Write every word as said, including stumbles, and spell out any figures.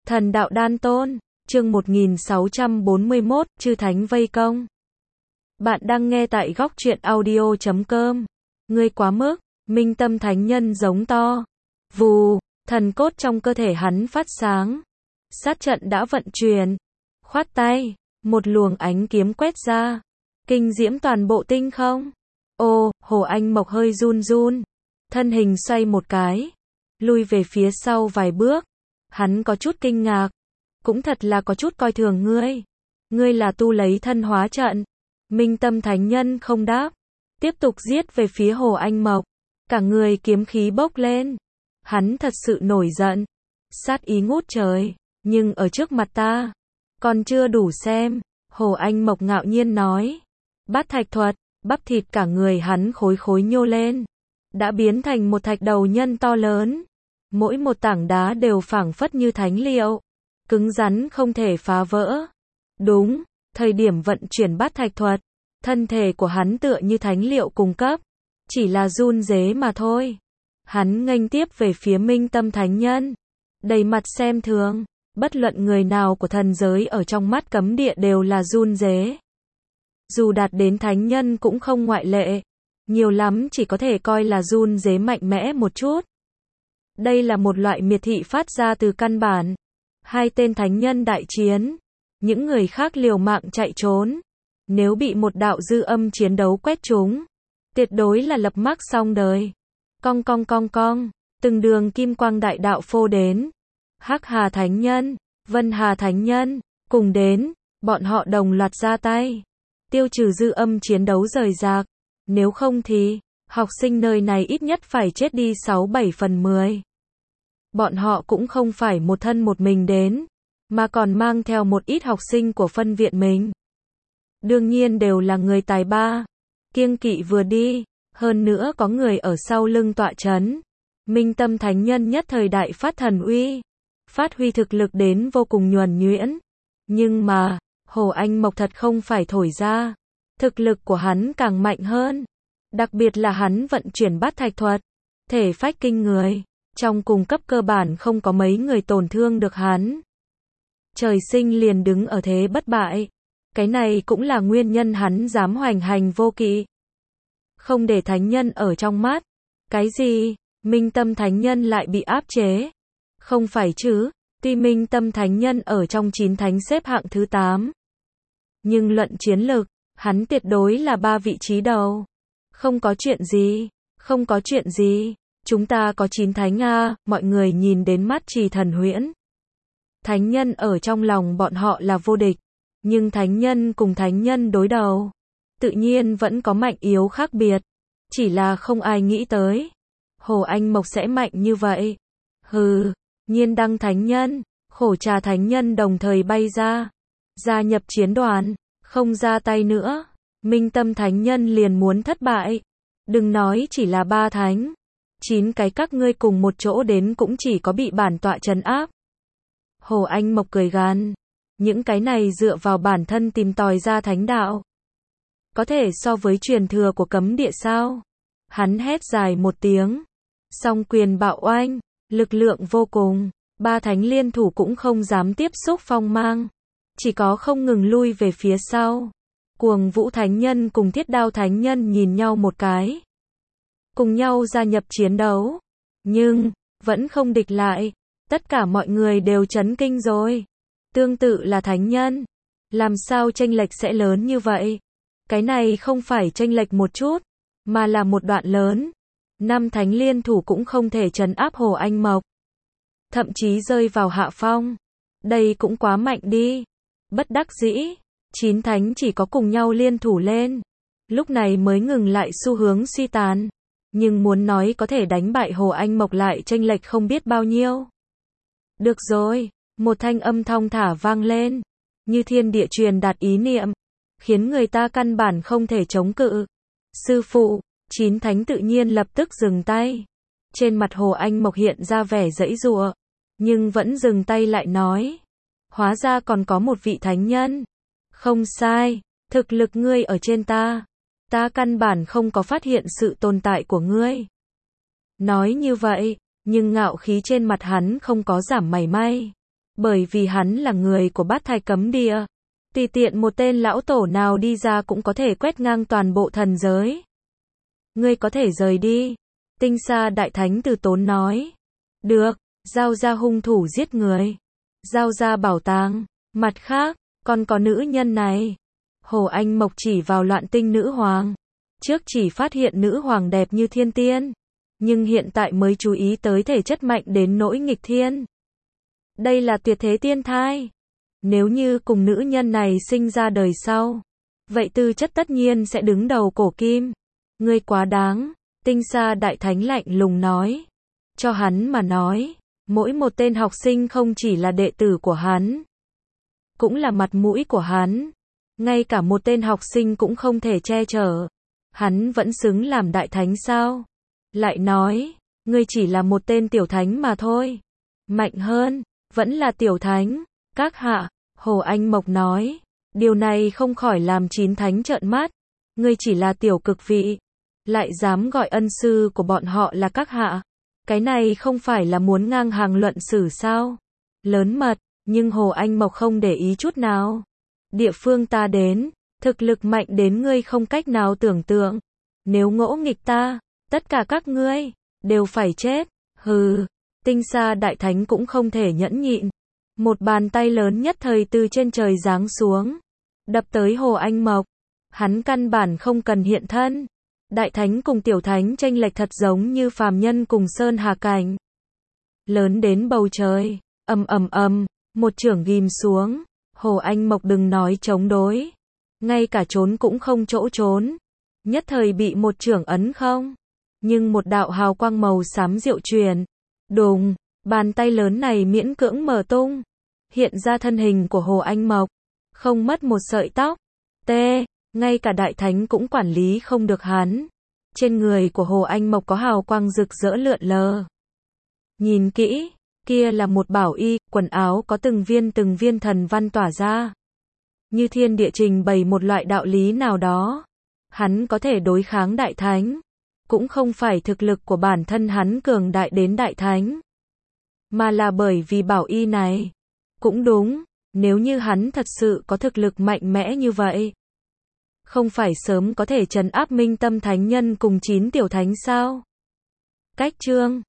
Thần đạo đan tôn, chương một nghìn sáu trăm bốn mươi mốt, chư thánh vây công. Bạn đang nghe tại góc truyện audio chấm com. Ngươi quá mức, Minh Tâm Thánh Nhân giống to. Vù, thần cốt trong cơ thể hắn phát sáng. Sát trận đã vận chuyển. Khoát tay, một luồng ánh kiếm quét ra. Kinh diễm toàn bộ tinh không. Ô, Hồ Anh Mộc hơi run run. Thân hình xoay một cái. Lui về phía sau vài bước. Hắn có chút kinh ngạc. Cũng thật là có chút coi thường ngươi. Ngươi là tu lấy thân hóa trận. Minh Tâm Thánh Nhân không đáp. Tiếp tục giết về phía Hồ Anh Mộc. Cả người kiếm khí bốc lên. Hắn thật sự nổi giận. Sát ý ngút trời. Nhưng ở trước mặt ta. Còn chưa đủ xem. Hồ Anh Mộc ngạo nhiên nói. Bát thạch thuật. Bắp thịt cả người hắn khối khối nhô lên. Đã biến thành một thạch đầu nhân to lớn. Mỗi một tảng đá đều phảng phất như thánh liệu. Cứng rắn không thể phá vỡ. Đúng, thời điểm vận chuyển bát thạch thuật. Thân thể của hắn tựa như thánh liệu cung cấp. Chỉ là run rế mà thôi. Hắn nghênh tiếp về phía Minh Tâm Thánh Nhân. Đầy mặt xem thường. Bất luận người nào của thần giới ở trong mắt cấm địa đều là run rế. Dù đạt đến thánh nhân cũng không ngoại lệ. Nhiều lắm chỉ có thể coi là run rế mạnh mẽ một chút. Đây là một loại miệt thị phát ra từ căn bản. Hai tên thánh nhân đại chiến. Những người khác liều mạng chạy trốn. Nếu bị một đạo dư âm chiến đấu quét trúng. Tuyệt đối là lập mác xong đời. Cong cong cong cong. Từng đường kim quang đại đạo phô đến. Hắc Hà Thánh Nhân, Vân Hà Thánh Nhân, cùng đến. Bọn họ đồng loạt ra tay. Tiêu trừ dư âm chiến đấu rời rạc. Nếu không thì, học sinh nơi này ít nhất phải chết đi sáu bảy phần mười. Bọn họ cũng không phải một thân một mình đến, mà còn mang theo một ít học sinh của phân viện mình. Đương nhiên đều là người tài ba. Kiêng kỵ vừa đi, hơn nữa có người ở sau lưng tọa chấn. Minh Tâm Thánh Nhân nhất thời đại phát thần uy. Phát huy thực lực đến vô cùng nhuần nhuyễn. Nhưng mà, Hồ Anh Mộc thật không phải thổi ra. Thực lực của hắn càng mạnh hơn. Đặc biệt là hắn vận chuyển bát thạch thuật. Thể phách kinh người. Trong cùng cấp cơ bản không có mấy người tổn thương được hắn. Trời sinh liền đứng ở thế bất bại. Cái này cũng là nguyên nhân hắn dám hoành hành vô kỵ. Không để thánh nhân ở trong mắt. Cái gì? Minh Tâm Thánh Nhân lại bị áp chế. Không phải chứ, tuy Minh Tâm Thánh Nhân ở trong chín thánh xếp hạng thứ tám. Nhưng luận chiến lực, hắn tuyệt đối là ba vị trí đầu. Không có chuyện gì, không có chuyện gì. Chúng ta có chín thánh a, mọi người nhìn đến mắt Trì Thần Huyễn. Thánh nhân ở trong lòng bọn họ là vô địch, nhưng thánh nhân cùng thánh nhân đối đầu, tự nhiên vẫn có mạnh yếu khác biệt, chỉ là không ai nghĩ tới. Hồ Anh Mộc sẽ mạnh như vậy. Hừ, Nhiên Đăng Thánh Nhân, Khổ Trà Thánh Nhân đồng thời bay ra, gia nhập chiến đoàn, không ra tay nữa. Minh Tâm Thánh Nhân liền muốn thất bại. Đừng nói chỉ là ba thánh. Chín cái các ngươi cùng một chỗ đến cũng chỉ có bị bản tọa trấn áp. Hồ Anh Mộc cười gằn. Những cái này dựa vào bản thân tìm tòi ra thánh đạo. Có thể so với truyền thừa của cấm địa sao? Hắn hét dài một tiếng. Song quyền bạo oanh, lực lượng vô cùng. Ba thánh liên thủ cũng không dám tiếp xúc phong mang. Chỉ có không ngừng lui về phía sau. Cuồng Vũ Thánh Nhân cùng Thiết Đao Thánh Nhân nhìn nhau một cái. Cùng nhau gia nhập chiến đấu. Nhưng, vẫn không địch lại. Tất cả mọi người đều chấn kinh rồi. Tương tự là thánh nhân. Làm sao chênh lệch sẽ lớn như vậy? Cái này không phải chênh lệch một chút, mà là một đoạn lớn. Năm thánh liên thủ cũng không thể trấn áp Hồ Anh Mộc. Thậm chí rơi vào hạ phong. Đây cũng quá mạnh đi. Bất đắc dĩ. Chín thánh chỉ có cùng nhau liên thủ lên. Lúc này mới ngừng lại xu hướng suy tàn. Nhưng muốn nói có thể đánh bại Hồ Anh Mộc lại chênh lệch không biết bao nhiêu. Được rồi, một thanh âm thong thả vang lên, như thiên địa truyền đạt ý niệm, khiến người ta căn bản không thể chống cự. Sư phụ, chín thánh tự nhiên lập tức dừng tay. Trên mặt Hồ Anh Mộc hiện ra vẻ giãy giụa, nhưng vẫn dừng tay lại nói. Hóa ra còn có một vị thánh nhân. Không sai, thực lực ngươi ở trên ta. Ta căn bản không có phát hiện sự tồn tại của ngươi. Nói như vậy, nhưng ngạo khí trên mặt hắn không có giảm mảy may. Bởi vì hắn là người của bát thai cấm địa. Tùy tiện một tên lão tổ nào đi ra cũng có thể quét ngang toàn bộ thần giới. Ngươi có thể rời đi. Tinh Sa Đại Thánh từ tốn nói. Được, giao ra hung thủ giết người. Giao ra bảo tàng. Mặt khác, còn có nữ nhân này. Hồ Anh Mộc chỉ vào Loạn Tinh nữ hoàng. Trước chỉ phát hiện nữ hoàng đẹp như thiên tiên. Nhưng hiện tại mới chú ý tới thể chất mạnh đến nỗi nghịch thiên. Đây là tuyệt thế tiên thai. Nếu như cùng nữ nhân này sinh ra đời sau, vậy tư chất tất nhiên sẽ đứng đầu cổ kim. Ngươi quá đáng. Tinh Sa Đại Thánh lạnh lùng nói. Cho hắn mà nói, mỗi một tên học sinh không chỉ là đệ tử của hắn, cũng là mặt mũi của hắn. Ngay cả một tên học sinh cũng không thể che chở. Hắn vẫn xứng làm đại thánh sao? Lại nói, ngươi chỉ là một tên tiểu thánh mà thôi. Mạnh hơn, vẫn là tiểu thánh. Các hạ, Hồ Anh Mộc nói, điều này không khỏi làm chín thánh trợn mắt. Ngươi chỉ là tiểu cực vị, lại dám gọi ân sư của bọn họ là các hạ. Cái này không phải là muốn ngang hàng luận xử sao? Lớn mật, nhưng Hồ Anh Mộc không để ý chút nào. Địa phương ta đến, thực lực mạnh đến ngươi không cách nào tưởng tượng. Nếu ngỗ nghịch ta, tất cả các ngươi đều phải chết. Hừ, Tinh Sa Đại Thánh cũng không thể nhẫn nhịn. Một bàn tay lớn nhất thời từ trên trời giáng xuống, đập tới Hồ Anh Mộc. Hắn căn bản không cần hiện thân. Đại thánh cùng tiểu thánh chênh lệch thật giống như phàm nhân cùng sơn hà cảnh. Lớn đến bầu trời, ầm ầm ầm, một chưởng ghim xuống. Hồ Anh Mộc đừng nói chống đối, ngay cả trốn cũng không chỗ trốn. Nhất thời bị một chưởng ấn không. Nhưng một đạo hào quang màu xám diệu truyền. Đùng, bàn tay lớn này miễn cưỡng mở tung. Hiện ra thân hình của Hồ Anh Mộc. Không mất một sợi tóc. T. Ngay cả đại thánh cũng quản lý không được hắn. Trên người của Hồ Anh Mộc có hào quang rực rỡ lượn lờ. Nhìn kỹ, kia là một bảo y, quần áo có từng viên từng viên thần văn tỏa ra. Như thiên địa trình bày một loại đạo lý nào đó. Hắn có thể đối kháng đại thánh. Cũng không phải thực lực của bản thân hắn cường đại đến đại thánh. Mà là bởi vì bảo y này. Cũng đúng, nếu như hắn thật sự có thực lực mạnh mẽ như vậy. Không phải sớm có thể trấn áp Minh Tâm Thánh Nhân cùng chín tiểu thánh sao? Cách chương